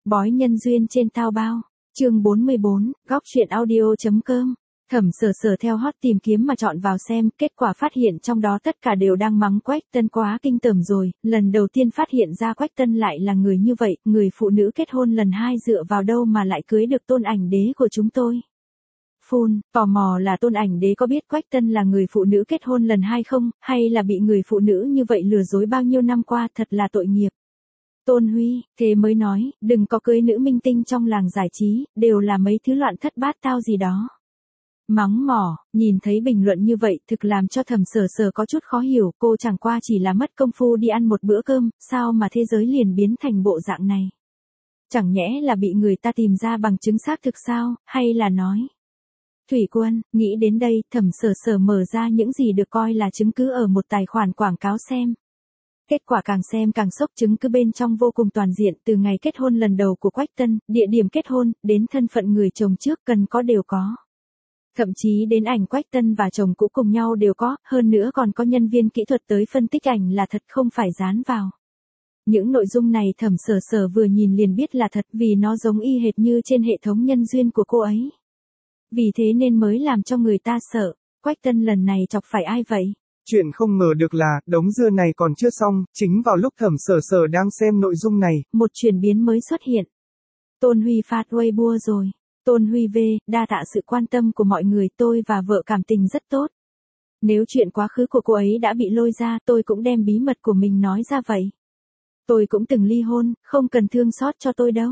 Bói nhân duyên trên tao bao. Chương 44, góc truyện audio.com. Thẩm Sở Sở theo hot tìm kiếm mà chọn vào xem, kết quả phát hiện trong đó tất cả đều đang mắng Quách Tân quá kinh tởm rồi, lần đầu tiên phát hiện ra Quách Tân lại là người như vậy, người phụ nữ kết hôn lần 2 dựa vào đâu mà lại cưới được Tôn Ảnh Đế của chúng tôi. Phun, tò mò là Tôn Ảnh Đế có biết Quách Tân là người phụ nữ kết hôn lần 2 không, hay là bị người phụ nữ như vậy lừa dối bao nhiêu năm qua, thật là tội nghiệp. Tôn Huy, thế mới nói, đừng có cưới nữ minh tinh trong làng giải trí, đều là mấy thứ loạn thất bát tao gì đó. Mắng mỏ, nhìn thấy bình luận như vậy thực làm cho Thẩm Sở Sở có chút khó hiểu, cô chẳng qua chỉ là mất công phu đi ăn một bữa cơm, sao mà thế giới liền biến thành bộ dạng này. Chẳng nhẽ là bị người ta tìm ra bằng chứng xác thực sao, hay là nói. Thủy Quân, nghĩ đến đây, Thẩm Sở Sở mở ra những gì được coi là chứng cứ ở một tài khoản quảng cáo xem. Kết quả càng xem càng sốc, chứng cứ bên trong vô cùng toàn diện, từ ngày kết hôn lần đầu của Quách Tân, địa điểm kết hôn, đến thân phận người chồng trước cần có đều có. Thậm chí đến ảnh Quách Tân và chồng cũ cùng nhau đều có, hơn nữa còn có nhân viên kỹ thuật tới phân tích ảnh là thật không phải dán vào. Những nội dung này Thẩm Sở Sở vừa nhìn liền biết là thật vì nó giống y hệt như trên hệ thống nhân duyên của cô ấy. Vì thế nên mới làm cho người ta sợ, Quách Tân lần này chọc phải ai vậy? Chuyện không ngờ được là, đống dưa này còn chưa xong, chính vào lúc Thẩm Sở Sở đang xem nội dung này. Một chuyển biến mới xuất hiện. Tôn Huy phát Weibo rồi. Tôn Huy V, đa tạ sự quan tâm của mọi người, tôi và vợ cảm tình rất tốt. Nếu chuyện quá khứ của cô ấy đã bị lôi ra, tôi cũng đem bí mật của mình nói ra vậy. Tôi cũng từng ly hôn, không cần thương xót cho tôi đâu.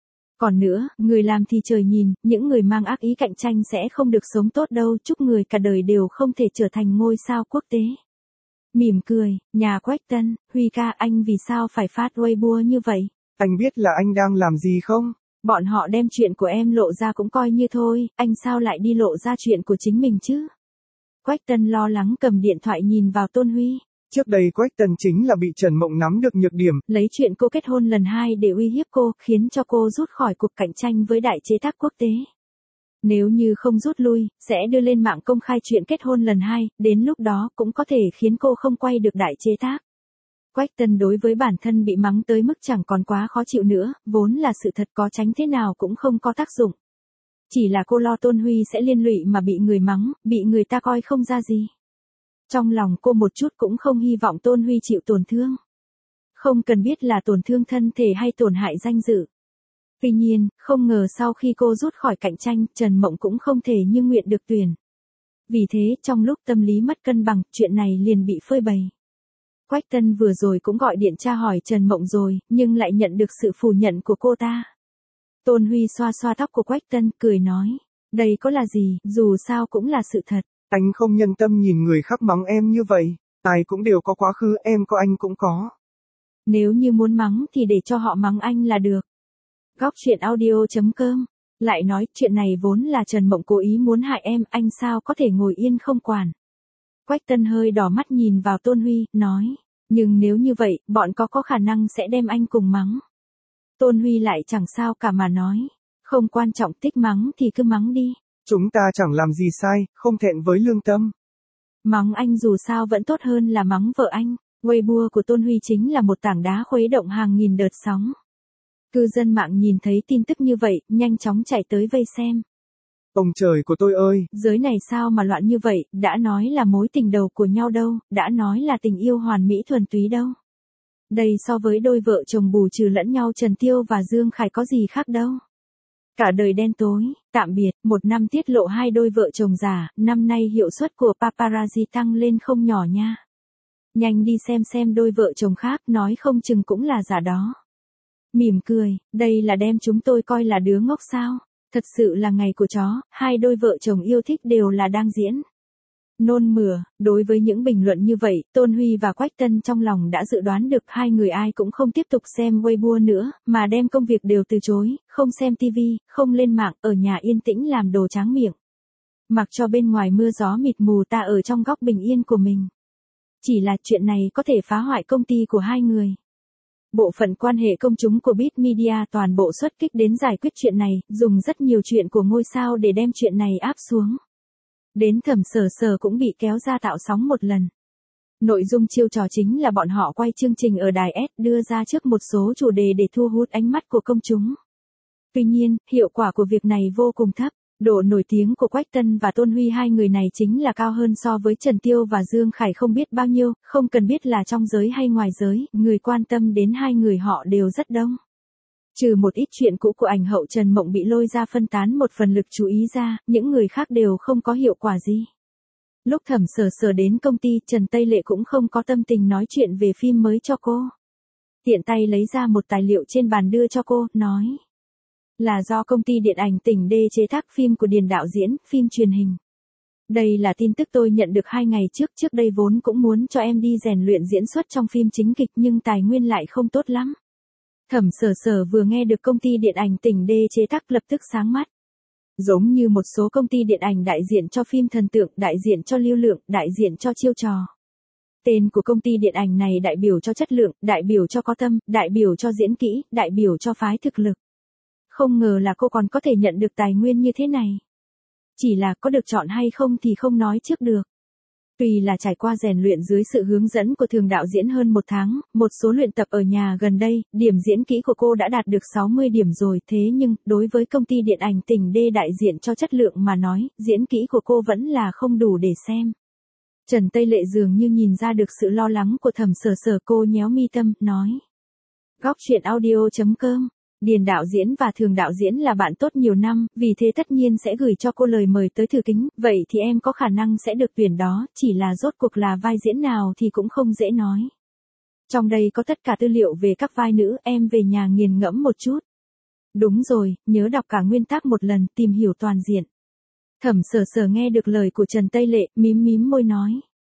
Còn nữa, người làm thì trời nhìn, những người mang ác ý cạnh tranh sẽ không được sống tốt đâu, chúc người cả đời đều không thể trở thành ngôi sao quốc tế. Mỉm cười, nhà Quách Tân, Huy ca, anh vì sao phải phát Weibo như vậy? Anh biết là anh đang làm gì không? Bọn họ đem chuyện của em lộ ra cũng coi như thôi, anh sao lại đi lộ ra chuyện của chính mình chứ? Quách Tân lo lắng cầm điện thoại nhìn vào Tôn Huy. Trước đây Quách Tân chính là bị Trần Mộng nắm được nhược điểm. Lấy chuyện cô kết hôn lần 2 để uy hiếp cô, khiến cho cô rút khỏi cuộc cạnh tranh với đại chế tác quốc tế. Nếu như không rút lui, sẽ đưa lên mạng công khai chuyện kết hôn lần 2, đến lúc đó cũng có thể khiến cô không quay được đại chế tác. Quách Tân đối với bản thân bị mắng tới mức chẳng còn quá khó chịu nữa, vốn là sự thật có tránh thế nào cũng không có tác dụng. Chỉ là cô lo Tôn Huy sẽ liên lụy mà bị người mắng, bị người ta coi không ra gì. Trong lòng cô một chút cũng không hy vọng Tôn Huy chịu tổn thương. Không cần biết là tổn thương thân thể hay tổn hại danh dự. Tuy nhiên, không ngờ sau khi cô rút khỏi cạnh tranh, Trần Mộng cũng không thể như nguyện được tuyển. Vì thế, trong lúc tâm lý mất cân bằng, chuyện này liền bị phơi bày. Quách Tân vừa rồi cũng gọi điện tra hỏi Trần Mộng rồi, nhưng lại nhận được sự phủ nhận của cô ta. Tôn Huy xoa xoa tóc của Quách Tân, cười nói, đây có là gì, dù sao cũng là sự thật. Anh không nhân tâm nhìn người khác mắng em như vậy, ai cũng đều có quá khứ, em có anh cũng có. Nếu như muốn mắng thì để cho họ mắng anh là được. Góc truyện audio.com. Lại nói, chuyện này vốn là Trần Mộng cố ý muốn hại em, anh sao có thể ngồi yên không quản. Quách Tân hơi đỏ mắt nhìn vào Tôn Huy, nói, nhưng nếu như vậy, bọn có khả năng sẽ đem anh cùng mắng. Tôn Huy lại chẳng sao cả mà nói, không quan trọng, thích mắng thì cứ mắng đi. Chúng ta chẳng làm gì sai, không thẹn với lương tâm. Mắng anh dù sao vẫn tốt hơn là mắng vợ anh. Weibo của Tôn Huy chính là một tảng đá khuấy động hàng nghìn đợt sóng. Cư dân mạng nhìn thấy tin tức như vậy, nhanh chóng chạy tới vây xem. Ông trời của tôi ơi! Giới này sao mà loạn như vậy, đã nói là mối tình đầu của nhau đâu, đã nói là tình yêu hoàn mỹ thuần túy đâu. Đây so với đôi vợ chồng bù trừ lẫn nhau Trần Tiêu và Dương Khải có gì khác đâu. Cả đời đen tối, tạm biệt, 1 năm tiết lộ 2 đôi vợ chồng giả, năm nay hiệu suất của paparazzi tăng lên không nhỏ nha. Nhanh đi xem đôi vợ chồng khác, nói không chừng cũng là giả đó. Mỉm cười, đây là đem chúng tôi coi là đứa ngốc sao? Thật sự là ngày của chó, 2 đôi vợ chồng yêu thích đều là đang diễn. Nôn mửa, đối với những bình luận như vậy, Tôn Huy và Quách Tân trong lòng đã dự đoán được hai người ai cũng không tiếp tục xem Weibo nữa, mà đem công việc đều từ chối, không xem TV, không lên mạng, ở nhà yên tĩnh làm đồ tráng miệng. Mặc cho bên ngoài mưa gió mịt mù, ta ở trong góc bình yên của mình. Chỉ là chuyện này có thể phá hoại công ty của hai người. Bộ phận quan hệ công chúng của Beat Media toàn bộ xuất kích đến giải quyết chuyện này, dùng rất nhiều chuyện của ngôi sao để đem chuyện này áp xuống. Đến Thẩm Sở Sở cũng bị kéo ra tạo sóng một lần. Nội dung chiêu trò chính là bọn họ quay chương trình ở đài S đưa ra trước một số chủ đề để thu hút ánh mắt của công chúng. Tuy nhiên, hiệu quả của việc này vô cùng thấp. Độ nổi tiếng của Quách Tân và Tôn Huy hai người này chính là cao hơn so với Trần Tiêu và Dương Khải không biết bao nhiêu, không cần biết là trong giới hay ngoài giới, người quan tâm đến hai người họ đều rất đông. Trừ một ít chuyện cũ của ảnh hậu Trần Mộng bị lôi ra phân tán một phần lực chú ý ra, những người khác đều không có hiệu quả gì. Lúc Thẩm Sở Sở đến công ty, Trần Tây Lệ cũng không có tâm tình nói chuyện về phim mới cho cô. Tiện tay lấy ra một tài liệu trên bàn đưa cho cô, nói. Là do công ty điện ảnh tỉnh D chế tác phim của Điền đạo diễn, phim truyền hình. Đây là tin tức tôi nhận được 2 ngày trước đây vốn cũng muốn cho em đi rèn luyện diễn xuất trong phim chính kịch nhưng tài nguyên lại không tốt lắm. Thẩm Sở Sở vừa nghe được công ty điện ảnh tỉnh D chế tác lập tức sáng mắt. Giống như một số công ty điện ảnh đại diện cho phim thần tượng, đại diện cho lưu lượng, đại diện cho chiêu trò. Tên của công ty điện ảnh này đại biểu cho chất lượng, đại biểu cho có tâm, đại biểu cho diễn kỹ, đại biểu cho phái thực lực. Không ngờ là cô còn có thể nhận được tài nguyên như thế này. Chỉ là có được chọn hay không thì không nói trước được. Tuy là trải qua rèn luyện dưới sự hướng dẫn của Thường đạo diễn hơn 1 tháng, một số luyện tập ở nhà gần đây, điểm diễn kỹ của cô đã đạt được 60 điểm rồi, thế nhưng, đối với công ty điện ảnh tỉnh D đại diện cho chất lượng mà nói, diễn kỹ của cô vẫn là không đủ để xem. Trần Tây Lệ dường như nhìn ra được sự lo lắng của Thẩm Sở Sở, cô nhéo mi tâm, nói. Góc truyện audio.com. Điền đạo diễn và Thường đạo diễn là bạn tốt nhiều năm, vì thế tất nhiên sẽ gửi cho cô lời mời tới thử kính, vậy thì em có khả năng sẽ được tuyển đó, chỉ là rốt cuộc là vai diễn nào thì cũng không dễ nói. Trong đây có tất cả tư liệu về các vai nữ, em về nhà nghiền ngẫm một chút. Đúng rồi, nhớ đọc cả nguyên tác một lần, tìm hiểu toàn diện. Thẩm Sở Sở nghe được lời của Trần Tây Lệ, mím môi nói.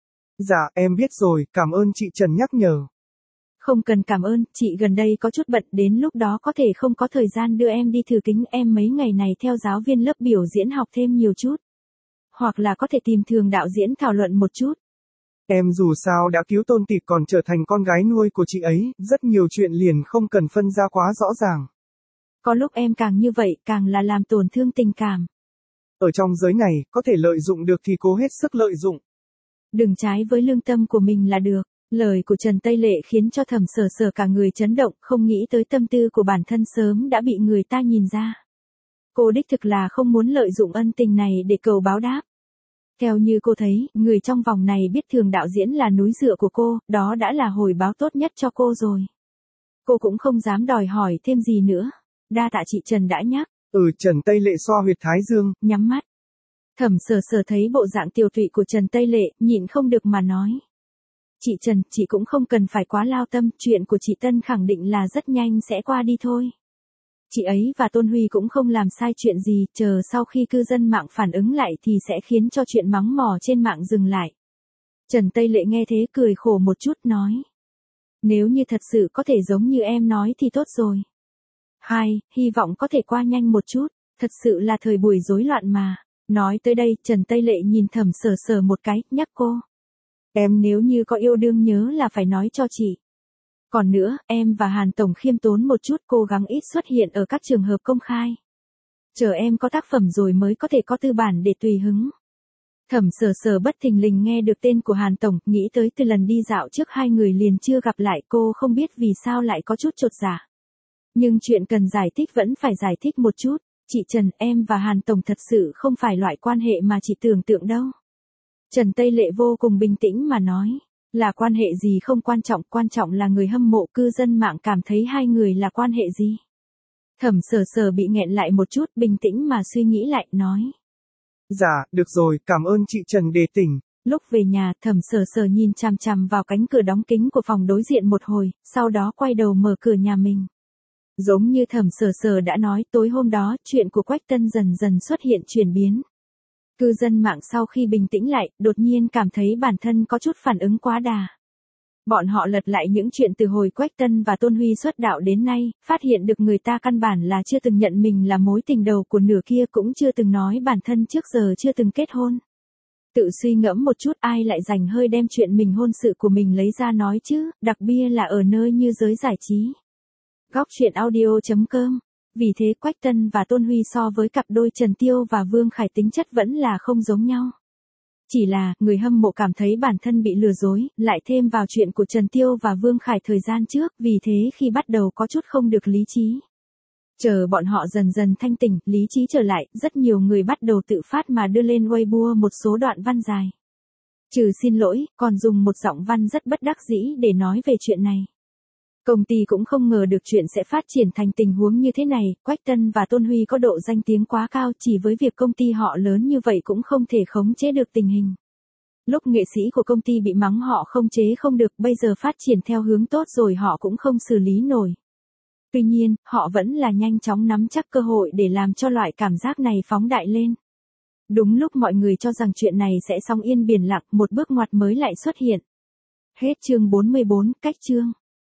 Dạ, em biết rồi, cảm ơn chị Trần nhắc nhở. Không cần cảm ơn, chị gần đây có chút bận, đến lúc đó có thể không có thời gian đưa em đi thử kính, em mấy ngày này theo giáo viên lớp biểu diễn học thêm nhiều chút. Hoặc là có thể tìm Thường đạo diễn thảo luận một chút. Em dù sao đã cứu Tôn Tịch còn trở thành con gái nuôi của chị ấy, rất nhiều chuyện liền không cần phân ra quá rõ ràng. Có lúc em càng như vậy, càng là làm tổn thương tình cảm. Ở trong giới này, có thể lợi dụng được thì cố hết sức lợi dụng. Đừng trái với lương tâm của mình là được. Lời của Trần Tây Lệ khiến cho Thẩm Sở Sở cả người chấn động, không nghĩ tới tâm tư của bản thân sớm đã bị người ta nhìn ra. Cô đích thực là không muốn lợi dụng ân tình này để cầu báo đáp. Theo như cô thấy, người trong vòng này biết Thường đạo diễn là núi dựa của cô, đó đã là hồi báo tốt nhất cho cô rồi. Cô cũng không dám đòi hỏi thêm gì nữa. Đa tạ chị Trần đã nhắc. Trần Tây Lệ xoa huyệt thái dương, nhắm mắt. Thẩm Sở Sở thấy bộ dạng tiều tụy của Trần Tây Lệ, nhịn không được mà nói. Chị Trần, chị cũng không cần phải quá lao tâm, chuyện của chị Tân khẳng định là rất nhanh sẽ qua đi thôi. Chị ấy và Tôn Huy cũng không làm sai chuyện gì, chờ sau khi cư dân mạng phản ứng lại thì sẽ khiến cho chuyện mắng mỏ trên mạng dừng lại. Trần Tây Lệ nghe thế cười khổ một chút nói. Nếu như thật sự có thể giống như em nói thì tốt rồi. Hy vọng có thể qua nhanh một chút, thật sự là thời buổi rối loạn mà. Nói tới đây, Trần Tây Lệ nhìn Thẩm Sở Sở một cái, nhắc cô. Em nếu như có yêu đương nhớ là phải nói cho chị. Còn nữa, em và Hàn Tổng khiêm tốn một chút, cố gắng ít xuất hiện ở các trường hợp công khai. Chờ em có tác phẩm rồi mới có thể có tư bản để tùy hứng. Thẩm Sở Sở bất thình lình nghe được tên của Hàn Tổng, nghĩ tới từ lần đi dạo trước hai người liền chưa gặp lại, cô không biết vì sao lại có chút chột dạ. Nhưng chuyện cần giải thích vẫn phải giải thích một chút. Chị Trần, em và Hàn Tổng thật sự không phải loại quan hệ mà chị tưởng tượng đâu. Trần Tây Lệ vô cùng bình tĩnh mà nói. Là quan hệ gì không quan trọng là người hâm mộ, cư dân mạng cảm thấy hai người là quan hệ gì. Thẩm Sở Sở bị nghẹn lại một chút, bình tĩnh mà suy nghĩ lại, nói. Dạ, được rồi, cảm ơn chị Trần đề tỉnh. Lúc về nhà, Thẩm Sở Sở nhìn chằm chằm vào cánh cửa đóng kín của phòng đối diện một hồi, sau đó quay đầu mở cửa nhà mình. Giống như Thẩm Sở Sở đã nói, tối hôm đó, chuyện của Quách Tân dần dần xuất hiện chuyển biến. Cư dân mạng sau khi bình tĩnh lại, đột nhiên cảm thấy bản thân có chút phản ứng quá đà. Bọn họ lật lại những chuyện từ hồi Quách Tân và Tôn Huy xuất đạo đến nay, phát hiện được người ta căn bản là chưa từng nhận mình là mối tình đầu của nửa kia, cũng chưa từng nói bản thân trước giờ chưa từng kết hôn. Tự suy ngẫm một chút, ai lại dành hơi đem chuyện mình hôn sự của mình lấy ra nói chứ, đặc biệt là ở nơi như giới giải trí. Góc truyện audio.com. Vì thế Quách Tân và Tôn Huy so với cặp đôi Trần Tiêu và Vương Khải tính chất vẫn là không giống nhau. Chỉ là, người hâm mộ cảm thấy bản thân bị lừa dối, lại thêm vào chuyện của Trần Tiêu và Vương Khải thời gian trước, vì thế khi bắt đầu có chút không được lý trí. Chờ bọn họ dần dần thanh tỉnh, lý trí trở lại, rất nhiều người bắt đầu tự phát mà đưa lên Weibo một số đoạn văn dài. Trừ xin lỗi, còn dùng một giọng văn rất bất đắc dĩ để nói về chuyện này. Công ty cũng không ngờ được chuyện sẽ phát triển thành tình huống như thế này, Quách Tân và Tôn Huy có độ danh tiếng quá cao, chỉ với việc công ty họ lớn như vậy cũng không thể khống chế được tình hình. Lúc nghệ sĩ của công ty bị mắng họ không chế không được, bây giờ phát triển theo hướng tốt rồi họ cũng không xử lý nổi. Tuy nhiên, họ vẫn là nhanh chóng nắm chắc cơ hội để làm cho loại cảm giác này phóng đại lên. Đúng lúc mọi người cho rằng chuyện này sẽ song yên biển lặng, một bước ngoặt mới lại xuất hiện. Hết chương 44, cách chương.